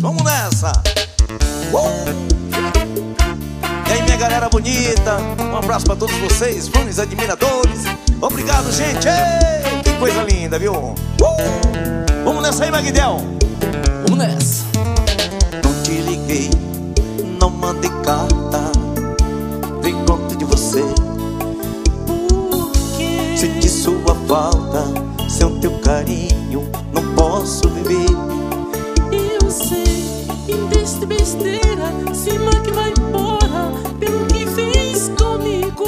Vamos nessa! E aí, minha galera bonita, um abraço pra todos vocês, fãs, admiradores. Obrigado, gente! Ei, que coisa linda, viu? Vamos nessa aí, Magdel! Vamos nessa! Não te liguei, não mandei carta, dei conta de você. Senti sua falta, sem teu carinho não posso viver. Eu sei, investe besteira, cima que vai embora pelo que fez comigo.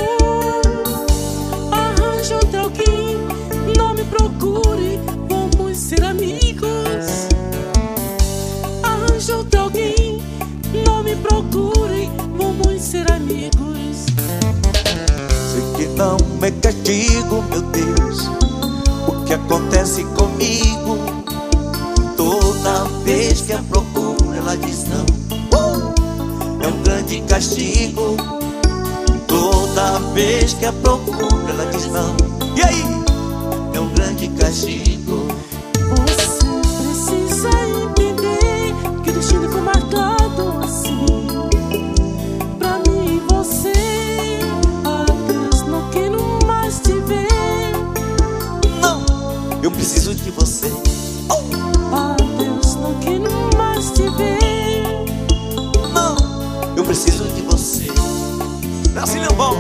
Arranja outro alguém, não me procure, vamos ser amigos. Arranja outro alguém, não me procure, vamos ser amigos. Sei que não é castigo, meu Deus, o que acontece comigo. Toda vez que a procuro ela diz não. É um grande castigo. Toda vez que a procuro ela diz não. E aí? É um grande castigo. Você precisa entender que o destino foi marcado assim. Pra mim e você, adeus, não quero mais te ver. Não, eu preciso de você. Adeus, não quero mais te ver. Não, eu preciso de você. Brasília Boys.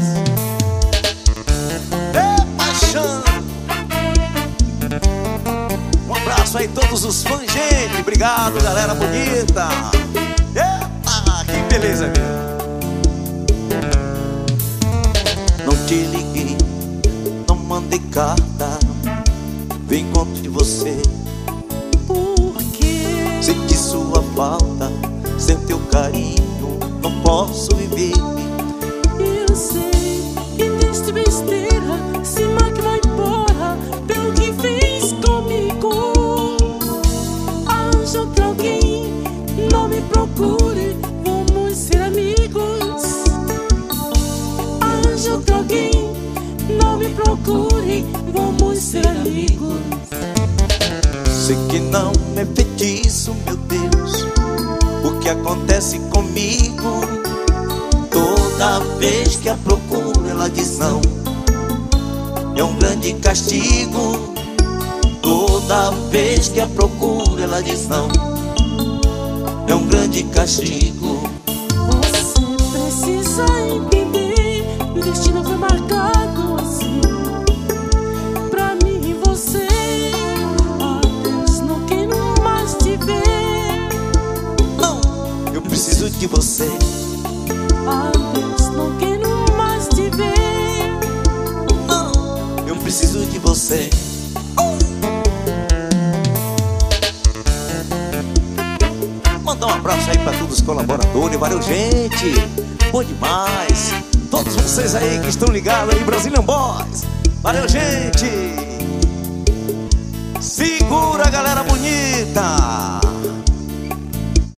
É paixão. Um abraço aí todos os fãs, gente. Obrigado, galera bonita. Eita, que beleza, meu. Não te liguei, não mandei carta, vem conto de você. Senti sua falta, sem teu carinho não posso viver. Eu sei que deste besteira, cima que vai embora pelo que fez comigo. Arranja outro alguém, não me procure, vamos ser amigos. Arranja outro alguém, não me procure, vamos ser amigos. Sei que não é feitiço, meu Deus, o que acontece comigo. Toda vez que a procuro ela diz não. É um grande castigo. Toda vez que a procuro ela diz não. É um grande castigo. Você precisa entender que o destino foi marcado assim. Pra mim e você, adeus, não quero mais te ver. Não, eu preciso de você. Adeus, não quero mais te ver. Não, eu preciso de você. Mandar um abraço aí pra todos os colaboradores. Valeu, gente, bom demais. Todos vocês aí que estão ligados aí, Brazilian Boys. Valeu, gente. Segura, galera bonita.